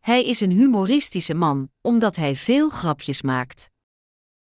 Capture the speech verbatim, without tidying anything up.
Hij is een humoristische man, omdat hij veel grapjes maakt.